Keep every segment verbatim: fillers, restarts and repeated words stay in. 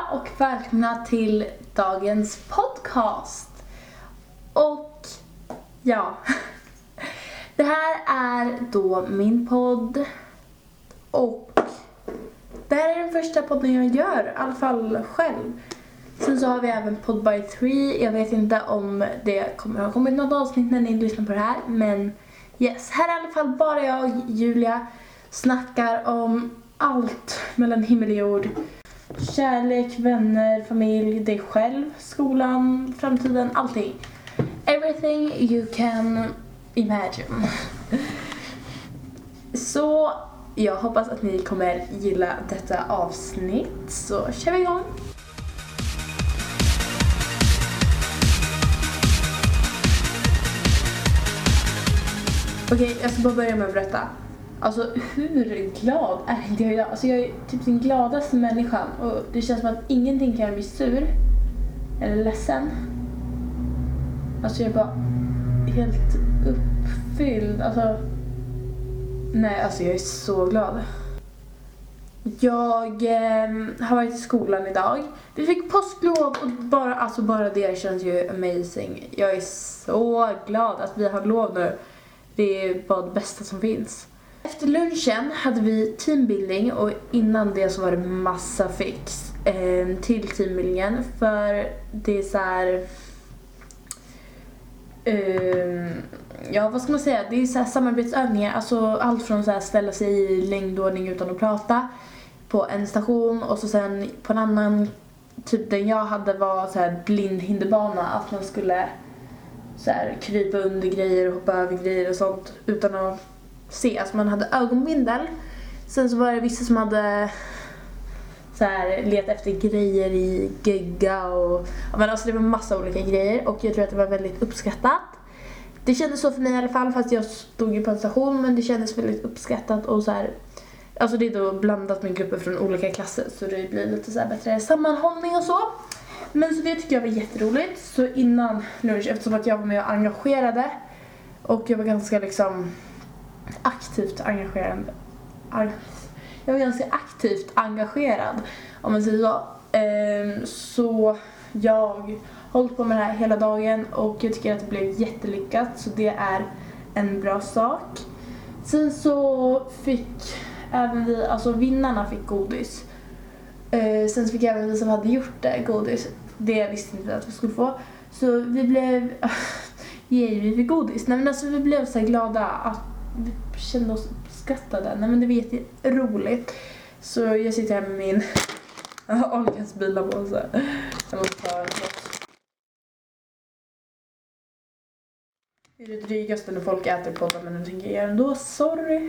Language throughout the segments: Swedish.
och välkomna till dagens podcast. Och ja, det här är då min podd. Och det här är den första podden jag gör, i alla fall själv. Sen så har vi även Pod by Three. Jag vet inte om det kommer ha kommit något avsnitt när ni lyssnar på det här. Men yes, här är i alla fall bara jag, Julia, snackar om allt mellan himmel och jord. Kärlek, vänner, familj, dig själv, skolan, framtiden, allting. Everything you can imagine. Så jag hoppas att ni kommer gilla detta avsnitt. Så kör vi igång. Okej, okay, jag ska bara börja med att berätta. Alltså hur glad är inte jag idag? Alltså jag är typ den gladaste människan. Och det känns som att ingenting kan bli sur eller ledsen. Alltså jag är bara helt uppfylld. Alltså nej, alltså jag är så glad. Jag eh, har varit i skolan idag. Vi fick påsklov och bara, alltså bara det känns ju amazing. Jag är så glad att vi har lov nu. Det är bara det bästa som finns. Efter lunchen hade vi teambuilding och innan det så var det massa fix eh, till teambuildingen. För det är så här... Eh, ja, vad ska man säga? Det är så här samarbetsövningar. Alltså allt från så här ställa sig i längdordning utan att prata på en station. Och så sen på en annan, typ den jag hade var så här blindhinderbana. Att man skulle så här krypa under grejer och hoppa över grejer och sånt utan att se. Alltså man hade ögonbindel. Sen så var det vissa som hade så här letat efter grejer i gegga och ja, men alltså det var massa olika grejer och jag tror att det var väldigt uppskattat. Det kändes så för mig i alla fall, fast jag stod ju på en station, men det kändes väldigt uppskattat och så här, alltså det är då blandat med grupper från olika klasser så det blir lite så här bättre sammanhållning och så. Men så det tycker jag var jätteroligt. Så innan lunch, eftersom att jag var med och engagerade och jag var ganska liksom aktivt engagerad. Jag var ganska aktivt engagerad, om man säger så. Så jag har hållit på med det här hela dagen och jag tycker att det blev jättelyckat. Så det är en bra sak. Sen så fick även vi, alltså vinnarna fick godis. Sen så fick även vi som hade gjort det godis. Det visste inte att vi skulle få. Så vi blev... Yay, vi fick godis. Nej men alltså vi blev så glada att vi kände oss uppskattade. Nej men det var jätteroligt. Så jag sitter här med min Ahlgrens bilapåse. Jag måste ta en plats. Det är det drygaste när folk äter på dem, men nu tänker jag göra ändå. Sorry.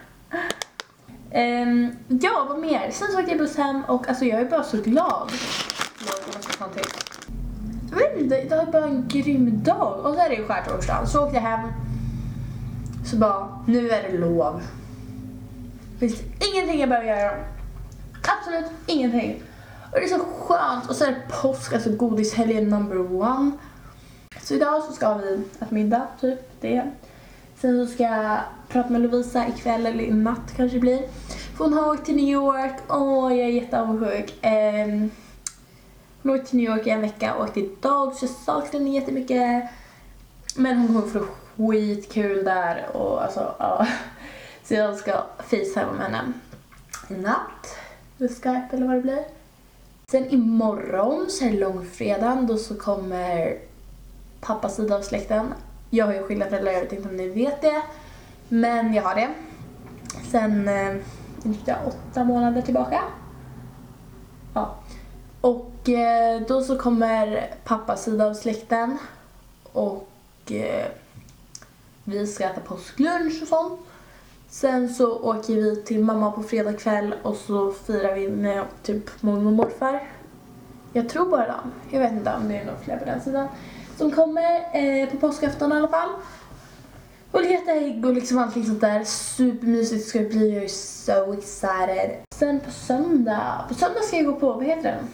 um, ja, vad mer? Sen så åkte jag buss hem och alltså jag är bara så glad. Jag måste ta en till. Jag vet inte, det var bara en grym dag. Och så är det ju skärtorsdagen. Så åkte jag hem. Så bara, nu är det lov. Det finns ingenting jag behöver göra. Absolut ingenting. Och det är så skönt. Och så är det påsk, alltså godishelgen number one. Så idag så ska vi äta middag, typ det. Sen så ska jag prata med Lovisa ikväll eller i natt kanske det blir. För hon har åkt till New York. Åh, jag är jätteavundsjuk. Um, hon har åkt till New York i en vecka och åkt idag. Så jag saknar henne jättemycket. Men hon kommer få skitkul där. Och alltså, ja. Så jag ska facetime med henne i natt. Med Skype eller vad det blir. Sen imorgon så är det långfredagen. Då så kommer pappas sida av släkten. Jag har ju skilda föräldrar, jag vet inte om ni vet det. Men jag har det. Sen eh, åtta månader tillbaka. Ja. Och eh, då så kommer pappas sida av släkten. Och eh, vi ska äta påsklunch och sånt. Sen så åker vi till mamma på fredag kväll. Och så firar vi med typ mormor och morfar. Jag tror bara dem. Jag vet inte om det är något fler på den sidan som kommer eh, på påskafton i alla fall. Och jätteägg och liksom allting sånt där. Supermysigt ska det bli. Jag är so excited. Sen på söndag. På söndag ska jag gå på, vad heter den?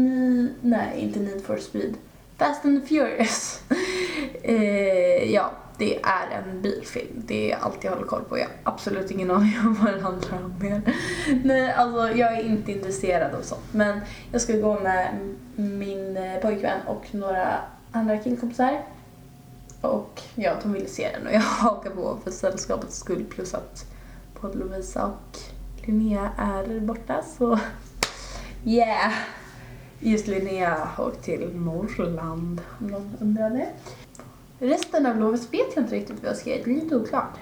Ni, nej, inte Need for Speed. Fast and Furious. eh, ja. det är en bilfilm. Det är allt jag håller koll på. Jag har absolut ingen aning om vad den handlar om mer. Nej, alltså jag är inte intresserad av sånt. Men jag ska gå med min pojkvän och några andra killkompisar. Och ja, de ville se den och jag hakar på för sällskapets skull, plus att både Lovisa och Linnea är borta, så yeah. Just Linnea har åkt till Norrland, om någon undrar det. Resten av lovet vet jag inte riktigt vad jag ska göra, det är lite oklart.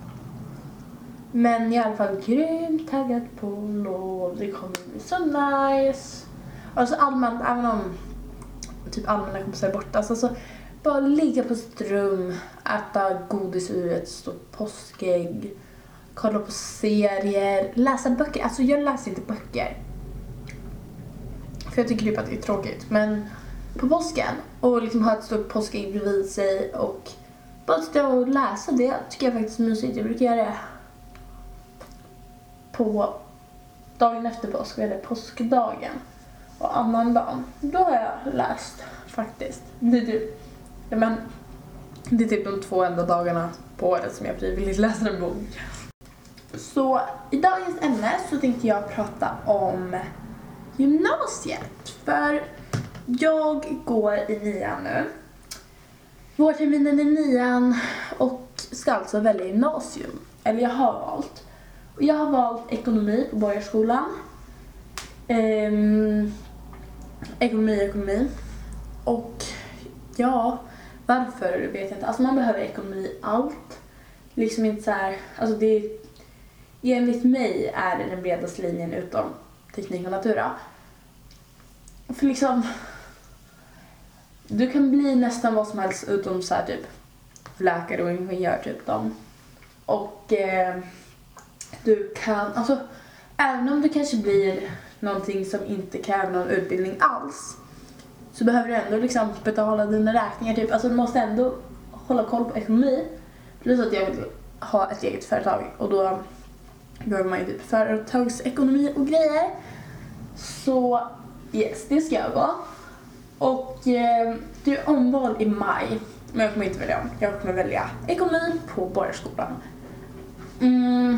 Men jag är i alla fall grymt taggad på lov, det kommer bli så nice. Alltså allmänt, även om typ allmänna kompisar är borta, alltså, så bara ligga på sitt rum, äta godis ur ett stort påskägg, kolla på serier, läsa böcker. Alltså jag läser inte böcker, för jag tycker typ att det är tråkigt. Men på påsken, och liksom ha ett stort påskägg bredvid sig och bara sitta och läsa, det tycker jag faktiskt är mysigt. Jag brukar göra det på dagen efter påsk, eller påskdagen och annan dag. Då har jag läst faktiskt. Det är typ, ja, men, det är typ de två enda dagarna på året som jag frivilligt läser en bok. Så i dagens ämne så tänkte jag prata om gymnasiet. För jag går i nian nu. Vårterminen är nian och ska alltså välja gymnasium. Eller jag har valt. Och jag har valt ekonomi på Borgarskolan. Ehm, ekonomi, ekonomi. Och ja, varför vet jag inte. Alltså man behöver ekonomi i allt. Liksom inte så här, alltså det är, enligt mig är det den bredaste linjen utom teknik och natura. För liksom, du kan bli nästan vad som helst utom så här typ läkare och ingenjör typ dem. Och eh, du kan, alltså även om du kanske blir någonting som inte kräver någon utbildning alls, så behöver du ändå liksom betala dina räkningar typ. Alltså du måste ändå hålla koll på ekonomi. Plus att jag vill ha ett eget företag, och då behöver man ju typ företagsekonomi och grejer. Så yes, det ska jag gå. Och eh, det är omval i maj. Men jag kommer inte välja om. Jag kommer välja ekonomi på Borgarskolan. Mm.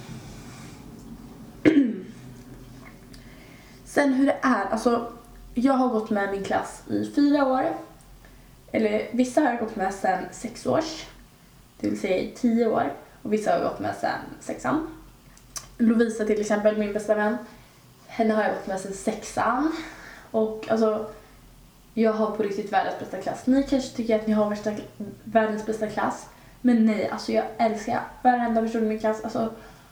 Sen hur det är, alltså jag har gått med min klass i fyra år. Eller vissa har jag gått med sedan sex års. Det vill säga i tio år. Och vissa har jag gått med sedan sexan. Lovisa till exempel, min bästa vän. Henne har jag gått med sedan sexan. Och alltså, jag har på riktigt världens bästa klass. Ni kanske tycker att ni har värsta, världens bästa klass. Men nej, alltså jag älskar varenda person i min klass. Alltså,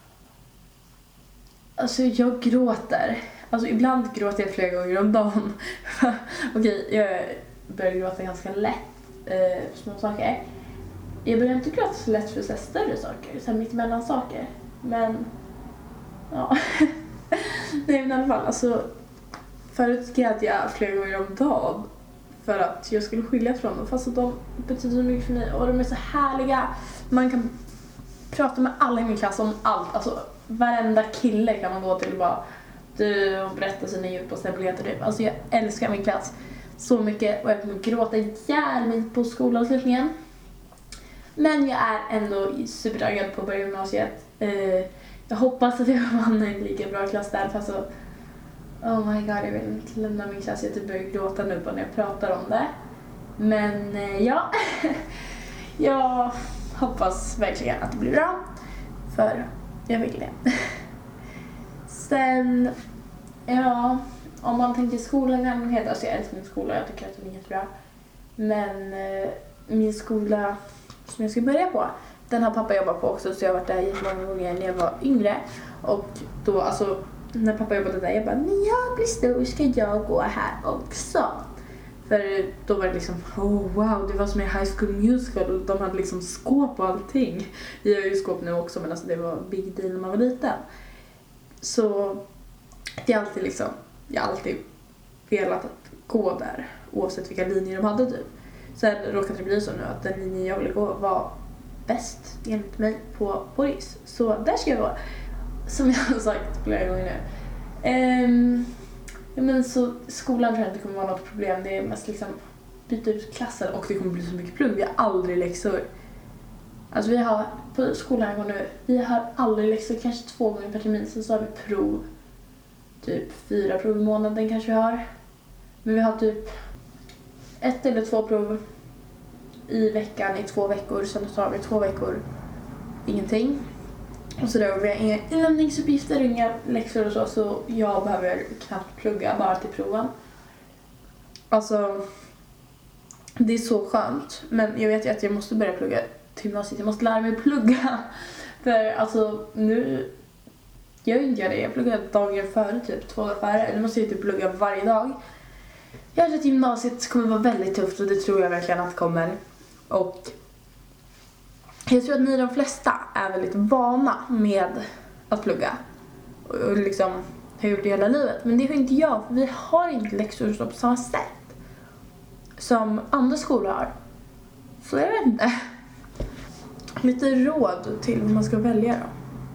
alltså jag gråter. Alltså ibland gråter jag flera gånger om dagen. Okej, jag börjar gråta ganska lätt eh, för små saker. Jag börjar inte gråta så lätt för så större saker, så här mitt emellan saker. Men ja. Nej, men i alla fall, alltså förut grät jag flera gånger om dagen för att jag skulle skiljas från dem, fast att de betyder så mycket för mig och de är så härliga. Man kan prata med alla i min klass om allt, alltså varenda kille kan man gå till och bara du och berätta sina djupaste hemligheter typ. Alltså jag älskar min klass så mycket och jag kommer gråta jävligt på skolavslutningen. Men jag är ändå supertaggad på att börja gymnasiet. Eh, jag hoppas att jag hamnar i en lika bra klass där. Fast så, oh my god, jag vill inte lämna min klass. Jag typ börjar gråta nu på när jag pratar om det. Men eh, ja, jag hoppas verkligen att det blir bra. För jag vill det. Sen, ja, om man tänker skolan i allmänhet. Alltså jag älskar min skola, jag tycker att den är jättebra. Men eh, min skola som jag ska börja på, den har pappa jobbat på också, så jag har varit där jättemånga gånger när jag var yngre. Och då, alltså, när pappa jobbade där, jag bara, när jag blir stor ska jag gå här också. För då var det liksom, oh wow, det var som i High School Musical och de hade liksom skåp och allting. Vi har ju skåp nu också, men alltså det var big deal när man var liten. Så det är alltid liksom, jag har alltid velat att gå där, oavsett vilka linjer de hade typ. Sen råkade det bli så nu att den linjen jag ville gå var bäst enligt mig på Boris. Så där ska jag gå. Som jag har sagt flera gånger nu. Um, ja, men så skolan tror jag inte kommer vara något problem. Det är mest liksom byta ut klasser och det kommer bli så mycket plugg. Vi har aldrig läxor. Alltså vi har, på skolan jag går nu, vi har aldrig läxor, kanske två gånger per termin. Sen så har vi prov, typ fyra prov i månaden kanske vi har. Men vi har typ ett eller två prov i veckan i två veckor. Sen så har vi två veckor ingenting. Och så där, vi har inga inlämningsuppgifter, inga läxor och så. Så jag behöver knappt plugga bara till proven. Alltså, det är så skönt. Men jag vet ju att jag måste börja plugga till gymnasiet. Jag måste lära mig plugga. För alltså, nu gör inte jag det. Jag pluggar dagen före, typ två dagar före. Nu måste jag typ plugga varje dag. Jag tror att gymnasiet kommer vara väldigt tufft och det tror jag verkligen att det kommer. Och jag tror att ni de flesta är väldigt vana med att plugga. Och liksom har gjort det hela livet. Men det har inte jag. För vi har inte läxor på samma sätt som andra skolor har. Så jag vet inte. Lite råd till vad man ska välja då.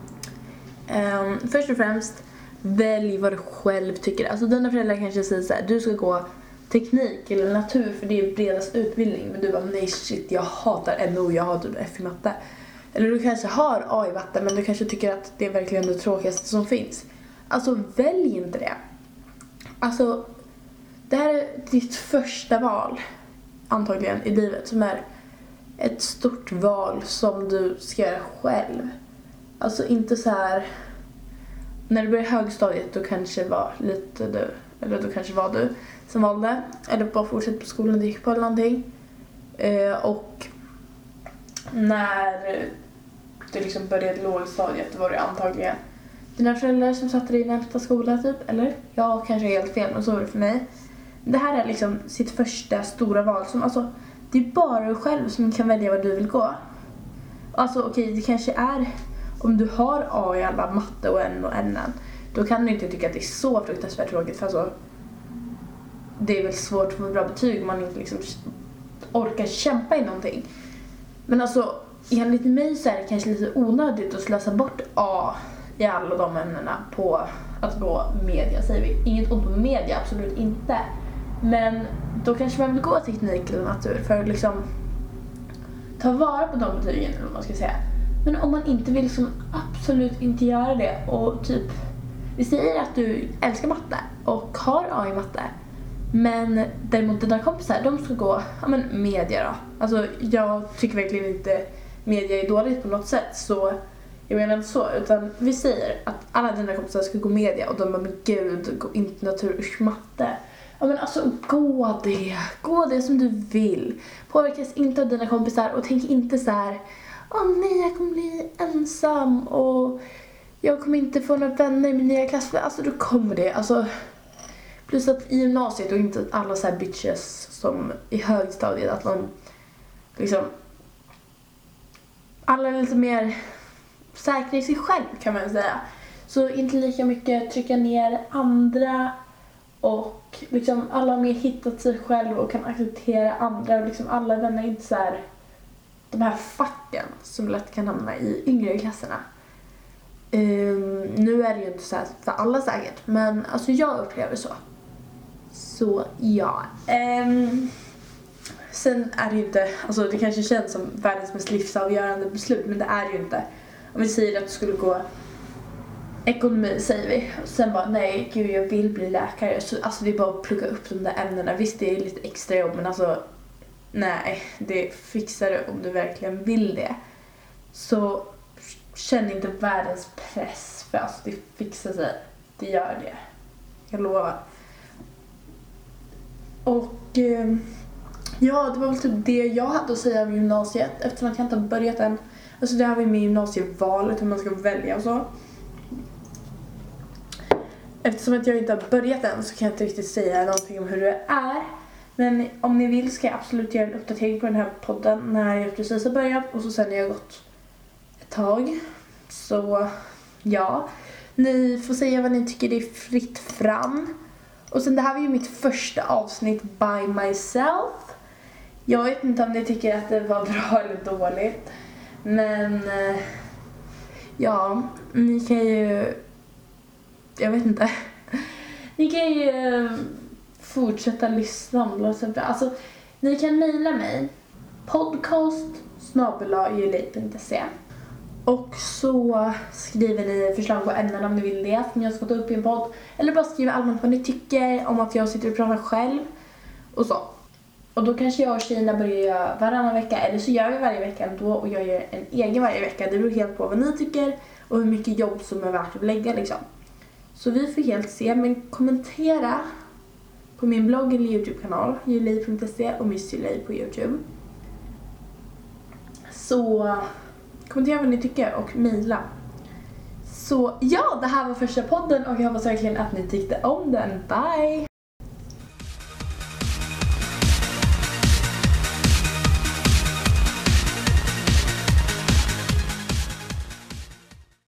Um, först och främst, välj vad du själv tycker. Alltså dina föräldrar kanske säger så här: du ska gå teknik eller natur för det är bredast utbildning. Men du bara, nej shit, jag hatar N O, jag hatar F i matte. Eller du kanske har A i matte, men du kanske tycker att det är verkligen det tråkigaste som finns. Alltså välj inte det. Alltså, det här är ditt första val antagligen i livet, som är ett stort val som du ska göra själv. Alltså inte så här, när du börjar högstadiet då kanske var lite du, eller då kanske var du som valde, eller bara fortsätt på skolan du gick på eller någonting. Eh, och när du liksom började lågstadiet var det antagligen dina föräldrar som satte dig i nästa skola typ, eller? Ja, kanske helt fel, men så var det för mig. Det här är liksom sitt första stora val som, alltså, det är bara du själv som kan välja vad du vill gå. Alltså okej, okay, det kanske är, om du har A i alla matte och N och N, då kan du inte tycka att det är så fruktansvärt tråkigt, för alltså, det är väl svårt att få bra betyg om man inte liksom orkar kämpa i någonting. Men alltså, enligt mig så är det kanske lite onödigt att slösa bort A i alla de ämnena på att gå media, säger vi. Inget ont på media, absolut inte. Men då kanske man vill gå teknik eller natur för att liksom ta vara på de betygen, eller vad man ska säga. Men om man inte vill liksom absolut inte göra det, och typ, vi säger att du älskar matte och har A i matte, men däremot dina kompisar, de ska gå, ja men media då. Alltså jag tycker verkligen inte media är dåligt på något sätt, så jag menar inte så, utan vi säger att alla dina kompisar ska gå media och de bara, men gud, gå inte natur, usch matte. Ja men alltså, gå det, gå det som du vill. Påverkas inte av dina kompisar och tänk inte så här: åh nej, jag kommer bli ensam och jag kommer inte få några vänner i min nya klass. Alltså då kommer det, alltså. Plus att i gymnasiet och inte alla så här bitches som i högstadiet, att man liksom, alla är lite mer säkra i sig själv kan man säga. Så inte lika mycket trycka ner andra, och liksom alla har mer hittat sig själv och kan acceptera andra, och liksom alla vänner är inte så här de här facken som lätt kan hamna i yngre klasserna. Um, nu är det ju inte så här för alla säkert, men alltså jag upplever så. Så ja. Um, sen är det ju inte, alltså det kanske känns som världens mest livsavgörande beslut, men det är det ju inte. Om vi säger att du skulle gå ekonomi, säger vi, och sen bara, nej gud jag vill bli läkare, så alltså det är bara att plugga upp de där ämnena. Visst, det är lite extra jobb, men alltså nej, det fixar du om du verkligen vill det. Så känn inte världens press, för alltså det fixar sig, det gör det, jag lovar. Och eh, ja, det var väl typ det jag hade att säga om gymnasiet, eftersom att jag inte har börjat än. Alltså det här var med gymnasievalet, hur man ska välja och så. Eftersom att jag inte har börjat än så kan jag inte riktigt säga någonting om hur det är. Men om ni vill ska jag absolut göra en uppdatering på den här podden när jag precis har börjat, och så sen när jag har gått ett tag. Så ja, ni får säga vad ni tycker, det är fritt fram. Och sen det här var ju mitt första avsnitt by myself. Jag vet inte om ni tycker att det var bra eller dåligt. Men ja, ni kan ju, jag vet inte. Ni kan ju fortsätta lyssna. Alltså, ni kan mejla mig podcast snabel-a julej punkt se. Och så skriver ni förslag på ämnen om ni vill det som jag ska ta upp i en podd. Eller bara skriva allmänt vad ni tycker om att jag sitter och pratar själv. Och så. Och då kanske jag och tjejerna börjar göra varannan vecka. Eller så gör vi varje vecka ändå och jag gör en egen varje vecka. Det beror helt på vad ni tycker och hur mycket jobb som är värt att lägga liksom. Så vi får helt se. Men kommentera på min blogg eller YouTube-kanal. julej punkt se och Miss Julej på YouTube. Så kommentera vad ni tycker och mejla. Så ja, det här var första podden och jag hoppas verkligen att ni tyckte om den. Bye!